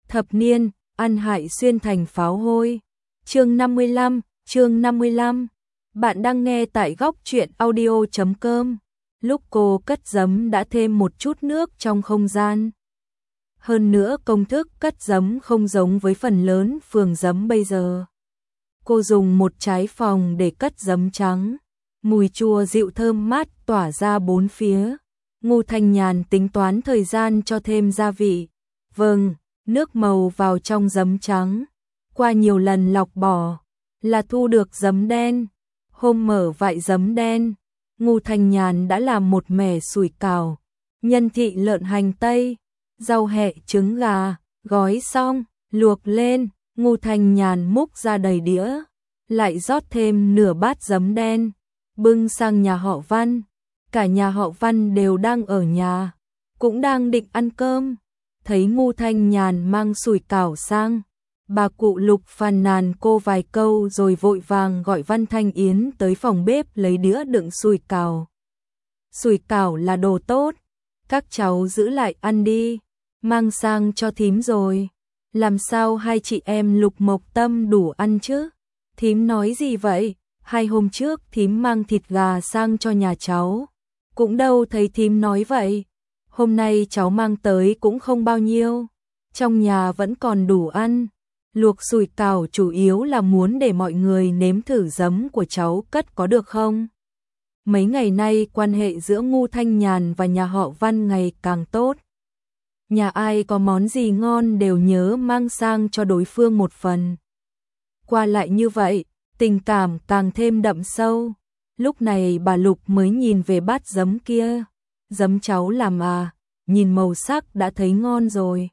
Thập niên, ăn hại xuyên thành pháo hôi. Chương 55. Bạn đang nghe tại góc truyện audio.com. Lúc cô cất giấm đã thêm một chút nước trong không gian. Hơn nữa công thức cất giấm không giống với phần lớn phường giấm bây giờ. Cô dùng một trái phòng để cất giấm trắng. Mùi chua dịu thơm mát tỏa ra bốn phía. Ngô Thanh Nhàn tính toán thời gian cho thêm gia vị. Vâng, nước màu vào trong giấm trắng. Qua nhiều lần lọc bỏ là thu được giấm đen. Hôm mở vại giấm đen, Ngô Thanh Nhàn đã làm một mẻ sủi cảo, nhân thị lợn hành tây, rau hẹ trứng gà, gói xong, luộc lên. Ngô Thanh Nhàn múc ra đầy đĩa, lại rót thêm nửa bát giấm đen, bưng sang nhà họ Văn. Cả nhà họ Văn đều đang ở nhà, cũng đang định ăn cơm. Thấy Ngô Thanh Nhàn mang sủi cảo sang, bà cụ Lục phàn nàn cô vài câu rồi vội vàng gọi Văn Thanh Yến tới phòng bếp lấy đĩa đựng sủi cảo. Sủi cảo là đồ tốt, các cháu giữ lại ăn đi, mang sang cho thím rồi. Làm sao hai chị em Lục Mộc Tâm đủ ăn chứ? Thím nói gì vậy? 2 hôm trước thím mang thịt gà sang cho nhà cháu, cũng đâu thấy thím nói vậy. Hôm nay cháu mang tới cũng không bao nhiêu, trong nhà vẫn còn đủ ăn. Luộc sủi cảo chủ yếu là muốn để mọi người nếm thử giấm của cháu cất có được không? Mấy ngày nay quan hệ giữa Ngô Thanh Nhàn và nhà họ Văn ngày càng tốt. Nhà ai có món gì ngon đều nhớ mang sang cho đối phương một phần. Qua lại như vậy, tình cảm càng thêm đậm sâu. Lúc này bà Lục mới nhìn về bát giấm kia. Giấm cháu làm à, nhìn màu sắc đã thấy ngon rồi.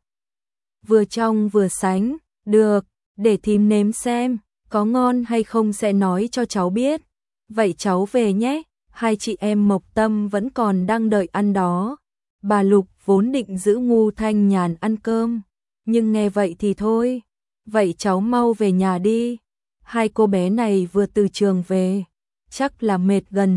Vừa trong vừa sánh, được, để thím nếm xem, có ngon hay không sẽ nói cho cháu biết. Vậy cháu về nhé, hai chị em Mộc Tâm vẫn còn đang đợi ăn đó. Bà Lục vốn định giữ Ngô Thanh Nhàn ăn cơm, nhưng nghe vậy thì thôi. Vậy cháu mau về nhà đi. Hai cô bé này vừa từ trường về, chắc là mệt gần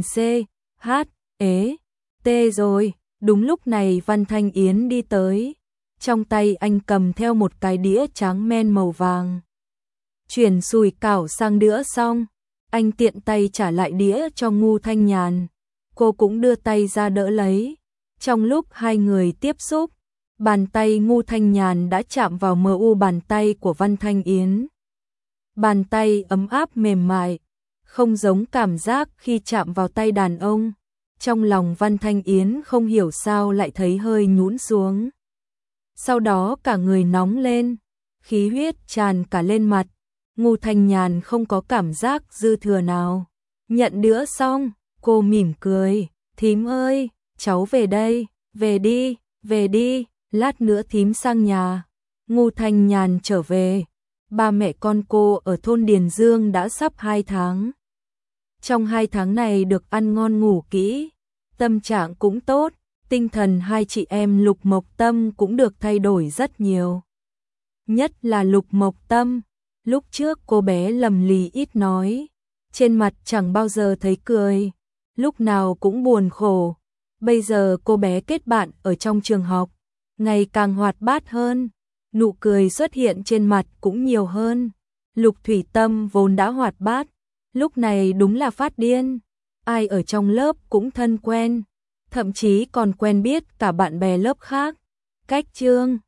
T rồi. Đúng lúc này Văn Thanh Yến đi tới, trong tay anh cầm theo một cái đĩa tráng men màu vàng. Chuyển sủi cảo sang đĩa xong, anh tiện tay trả lại đĩa cho Ngô Thanh Nhàn. Cô cũng đưa tay ra đỡ lấy. Trong lúc hai người tiếp xúc, bàn tay Ngô Thanh Nhàn đã chạm vào mu bàn tay của Văn Thanh Yến. Bàn tay ấm áp mềm mại, không giống cảm giác khi chạm vào tay đàn ông. Trong lòng Văn Thanh Yến không hiểu sao lại thấy hơi nhũn xuống. Sau đó cả người nóng lên, khí huyết tràn cả lên mặt. Ngô Thanh Nhàn không có cảm giác dư thừa nào. Nhận đĩa xong, cô mỉm cười, thím ơi, cháu về đây, về đi, lát nữa thím sang nhà. Ngô Thanh Nhàn trở về, ba mẹ con cô ở thôn Điền Dương đã sắp 2 tháng. Trong 2 tháng này được ăn ngon ngủ kỹ, tâm trạng cũng tốt, tinh thần hai chị em Lục Mộc Tâm cũng được thay đổi rất nhiều. Nhất là Lục Mộc Tâm, lúc trước cô bé lầm lì ít nói, trên mặt chẳng bao giờ thấy cười, lúc nào cũng buồn khổ. Bây giờ cô bé kết bạn ở trong trường học, ngày càng hoạt bát hơn, nụ cười xuất hiện trên mặt cũng nhiều hơn. Lục Thủy Tâm vốn đã hoạt bát, lúc này đúng là phát điên, ai ở trong lớp cũng thân quen, thậm chí còn quen biết cả bạn bè lớp khác. Cách chương